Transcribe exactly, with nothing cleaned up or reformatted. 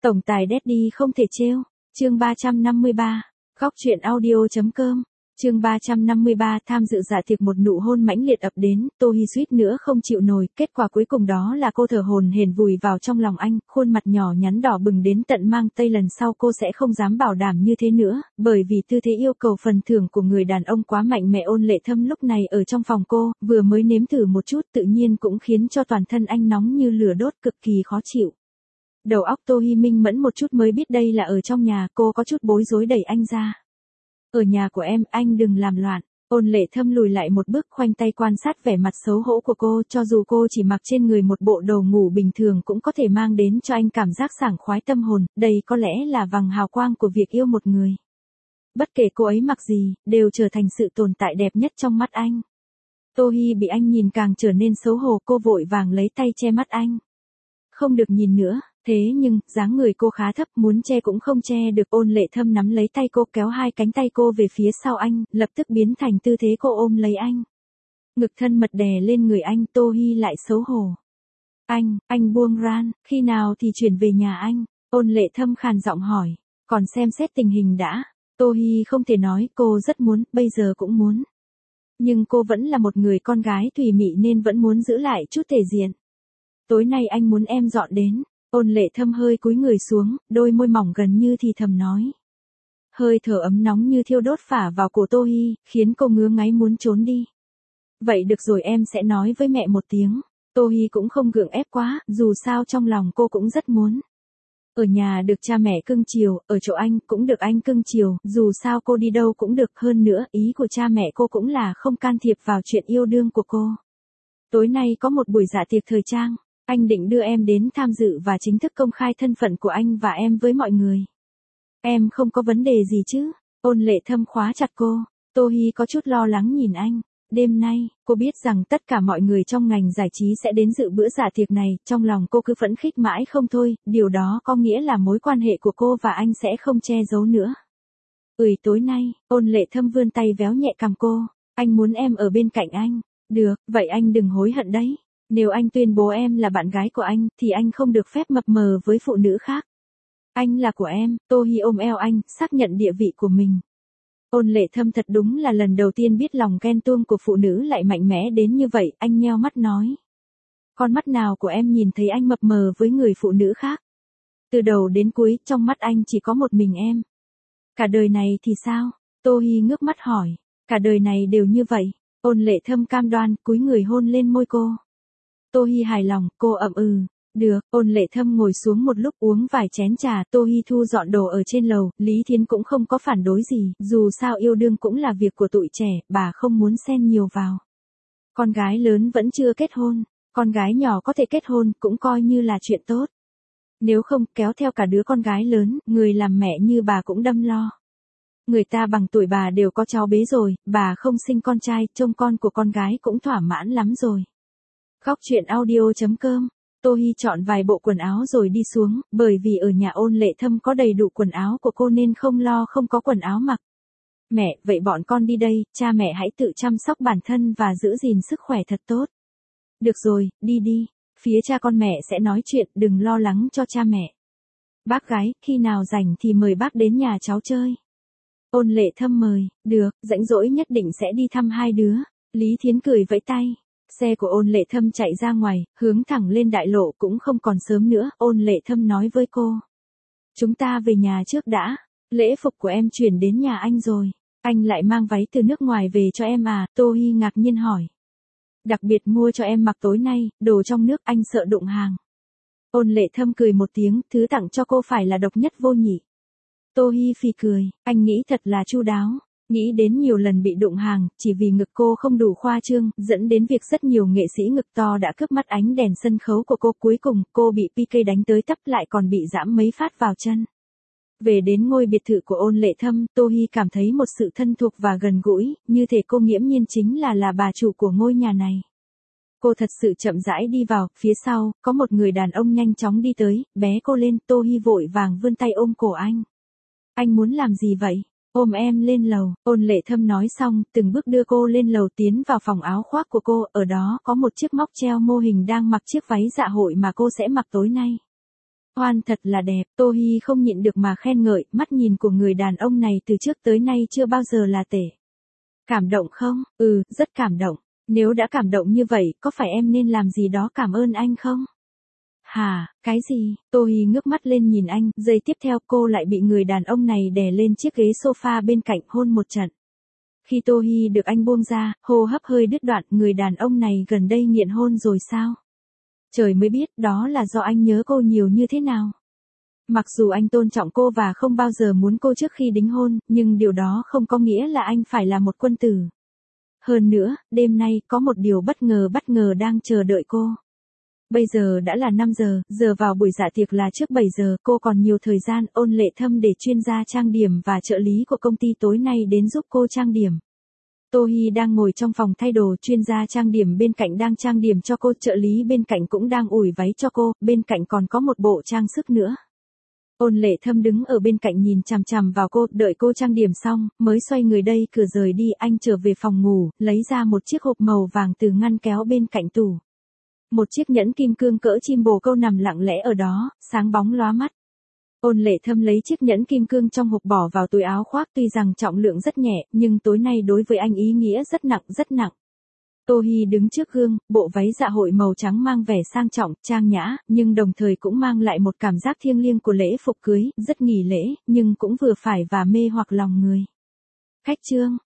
Tổng tài Daddy không thể trêu. Chương ba trăm năm mươi ba. Góc truyện audio.com. Chương ba trăm năm mươi ba. Tham dự dạ tiệc một nụ hôn mãnh liệt ập đến, Tô Hi suýt nữa không chịu nổi, kết quả cuối cùng đó là cô thở hổn hển vùi vào trong lòng anh, khuôn mặt nhỏ nhắn đỏ bừng đến tận mang tây, lần sau cô sẽ không dám bảo đảm như thế nữa, bởi vì tư thế yêu cầu phần thưởng của người đàn ông quá mạnh mẽ. Ôn Lệ Thâm lúc này ở trong phòng cô, vừa mới nếm thử một chút tự nhiên cũng khiến cho toàn thân anh nóng như lửa đốt, cực kỳ khó chịu. Đầu óc Tô Hi minh mẫn một chút mới biết đây là ở trong nhà, cô có chút bối rối đẩy anh ra. Ở nhà của em, anh đừng làm loạn. Ôn Lệ Thâm lùi lại một bước, khoanh tay quan sát vẻ mặt xấu hổ của cô, cho dù cô chỉ mặc trên người một bộ đồ ngủ bình thường cũng có thể mang đến cho anh cảm giác sảng khoái tâm hồn, đây có lẽ là vầng hào quang của việc yêu một người. Bất kể cô ấy mặc gì, đều trở thành sự tồn tại đẹp nhất trong mắt anh. Tô Hi bị anh nhìn càng trở nên xấu hổ, cô vội vàng lấy tay che mắt anh. Không được nhìn nữa. Thế nhưng, dáng người cô khá thấp, muốn che cũng không che được. Ôn Lệ Thâm nắm lấy tay cô, kéo hai cánh tay cô về phía sau anh, lập tức biến thành tư thế cô ôm lấy anh. Ngực thân mật đè lên người anh, Tô Hi lại xấu hổ. Anh, anh buông ran, khi nào thì chuyển về nhà anh? Ôn Lệ Thâm khàn giọng hỏi, còn xem xét tình hình đã. Tô Hi không thể nói, cô rất muốn, bây giờ cũng muốn. Nhưng cô vẫn là một người con gái thùy mị nên vẫn muốn giữ lại chút thể diện. Tối nay anh muốn em dọn đến. Ôn Lệ Thâm hơi cúi người xuống, đôi môi mỏng gần như thì thầm nói. Hơi thở ấm nóng như thiêu đốt phả vào cổ Tô Hi, khiến cô ngứa ngáy muốn trốn đi. Vậy được rồi, em sẽ nói với mẹ một tiếng. Tô Hi cũng không gượng ép quá, dù sao trong lòng cô cũng rất muốn. Ở nhà được cha mẹ cưng chiều, ở chỗ anh cũng được anh cưng chiều, dù sao cô đi đâu cũng được. Hơn nữa, ý của cha mẹ cô cũng là không can thiệp vào chuyện yêu đương của cô. Tối nay có một buổi dạ tiệc thời trang. Anh định đưa em đến tham dự và chính thức công khai thân phận của anh và em với mọi người. Em không có vấn đề gì chứ? Ôn Lệ Thâm khóa chặt cô. Tô Hi có chút lo lắng nhìn anh. Đêm nay, cô biết rằng tất cả mọi người trong ngành giải trí sẽ đến dự bữa dạ tiệc này, trong lòng cô cứ phẫn khích mãi không thôi, điều đó có nghĩa là mối quan hệ của cô và anh sẽ không che giấu nữa. Ừi tối nay, Ôn Lệ Thâm vươn tay véo nhẹ cằm cô. Anh muốn em ở bên cạnh anh. Được, vậy anh đừng hối hận đấy. Nếu anh tuyên bố em là bạn gái của anh, thì anh không được phép mập mờ với phụ nữ khác. Anh là của em. Tô Hi ôm eo anh, xác nhận địa vị của mình. Ôn Lệ Thâm thật đúng là lần đầu tiên biết lòng ghen tuông của phụ nữ lại mạnh mẽ đến như vậy, anh nheo mắt nói. Con mắt nào của em nhìn thấy anh mập mờ với người phụ nữ khác? Từ đầu đến cuối, trong mắt anh chỉ có một mình em. Cả đời này thì sao? Tô Hi ngước mắt hỏi. Cả đời này đều như vậy. Ôn Lệ Thâm cam đoan, cúi người hôn lên môi cô. Tô Hi hài lòng, cô ậm ừ. Được. Ôn Lệ Thâm ngồi xuống một lúc uống vài chén trà. Tô Hi thu dọn đồ ở trên lầu. Lý Thiến cũng không có phản đối gì, dù sao yêu đương cũng là việc của tụi trẻ, bà không muốn xen nhiều vào. Con gái lớn vẫn chưa kết hôn, con gái nhỏ có thể kết hôn cũng coi như là chuyện tốt. Nếu không kéo theo cả đứa con gái lớn, người làm mẹ như bà cũng đâm lo. Người ta bằng tuổi bà đều có cháu bế rồi, bà không sinh con trai, trông con của con gái cũng thỏa mãn lắm rồi. Góc truyện audio.com. Tô Hi chọn vài bộ quần áo rồi đi xuống, bởi vì ở nhà Ôn Lệ Thâm có đầy đủ quần áo của cô nên không lo không có quần áo mặc. Mẹ, vậy bọn con đi đây, cha mẹ hãy tự chăm sóc bản thân và giữ gìn sức khỏe thật tốt. Được rồi, đi đi, phía cha con mẹ sẽ nói chuyện, đừng lo lắng cho cha mẹ. Bác gái, khi nào rảnh thì mời bác đến nhà cháu chơi. Ôn Lệ Thâm mời, được, rảnh rỗi nhất định sẽ đi thăm hai đứa. Lý Thiến cười vẫy tay. Xe của Ôn Lệ Thâm chạy ra ngoài, hướng thẳng lên đại lộ, cũng không còn sớm nữa. Ôn Lệ Thâm nói với cô. Chúng ta về nhà trước đã, lễ phục của em chuyển đến nhà anh rồi. Anh lại mang váy từ nước ngoài về cho em à? Tô Hi ngạc nhiên hỏi. Đặc biệt mua cho em mặc tối nay, đồ trong nước anh sợ đụng hàng. Ôn Lệ Thâm cười một tiếng, thứ tặng cho cô phải là độc nhất vô nhị. Tô Hi phì cười, anh nghĩ thật là chu đáo. Nghĩ đến nhiều lần bị đụng hàng, chỉ vì ngực cô không đủ khoa trương, dẫn đến việc rất nhiều nghệ sĩ ngực to đã cướp mắt ánh đèn sân khấu của cô. Cuối cùng, cô bị pê ca đánh tới tấp, lại còn bị giẫm mấy phát vào chân. Về đến ngôi biệt thự của Ôn Lệ Thâm, Tô Hi cảm thấy một sự thân thuộc và gần gũi, như thể cô nghiễm nhiên chính là là bà chủ của ngôi nhà này. Cô thật sự chậm rãi đi vào, phía sau, có một người đàn ông nhanh chóng đi tới, bế cô lên. Tô Hi vội vàng vươn tay ôm cổ anh. Anh muốn làm gì vậy? Ôm em lên lầu. Ôn Lệ Thâm nói xong, từng bước đưa cô lên lầu, tiến vào phòng áo khoác của cô, ở đó có một chiếc móc treo mô hình đang mặc chiếc váy dạ hội mà cô sẽ mặc tối nay. Oan thật là đẹp, Tô Hi không nhịn được mà khen ngợi, mắt nhìn của người đàn ông này từ trước tới nay chưa bao giờ là tệ. Cảm động không? Ừ, rất cảm động. Nếu đã cảm động như vậy, có phải em nên làm gì đó cảm ơn anh không? Hả, cái gì? Tô Hi ngước mắt lên nhìn anh, giây tiếp theo cô lại bị người đàn ông này đè lên chiếc ghế sofa bên cạnh hôn một trận. Khi Tô Hi được anh buông ra, hô hấp hơi đứt đoạn, người đàn ông này gần đây nghiện hôn rồi sao? Trời mới biết đó là do anh nhớ cô nhiều như thế nào. Mặc dù anh tôn trọng cô và không bao giờ muốn cô trước khi đính hôn, nhưng điều đó không có nghĩa là anh phải là một quân tử. Hơn nữa, đêm nay có một điều bất ngờ bất ngờ đang chờ đợi cô. Bây giờ đã là năm giờ, giờ vào buổi dạ tiệc là trước bảy giờ, cô còn nhiều thời gian. Ôn Lệ Thâm để chuyên gia trang điểm và trợ lý của công ty tối nay đến giúp cô trang điểm. Tô Hi đang ngồi trong phòng thay đồ, chuyên gia trang điểm bên cạnh đang trang điểm cho cô, trợ lý bên cạnh cũng đang ủi váy cho cô, bên cạnh còn có một bộ trang sức nữa. Ôn Lệ Thâm đứng ở bên cạnh nhìn chằm chằm vào cô, đợi cô trang điểm xong, mới xoay người đây cửa rời đi. Anh trở về phòng ngủ, lấy ra một chiếc hộp màu vàng từ ngăn kéo bên cạnh tủ. Một chiếc nhẫn kim cương cỡ chim bồ câu nằm lặng lẽ ở đó, sáng bóng lóa mắt. Ôn Lệ Thâm lấy chiếc nhẫn kim cương trong hộp bỏ vào túi áo khoác, tuy rằng trọng lượng rất nhẹ, nhưng tối nay đối với anh ý nghĩa rất nặng, rất nặng. Tô Hi đứng trước gương, bộ váy dạ hội màu trắng mang vẻ sang trọng, trang nhã, nhưng đồng thời cũng mang lại một cảm giác thiêng liêng của lễ phục cưới, rất nghỉ lễ, nhưng cũng vừa phải và mê hoặc lòng người. Khách trương,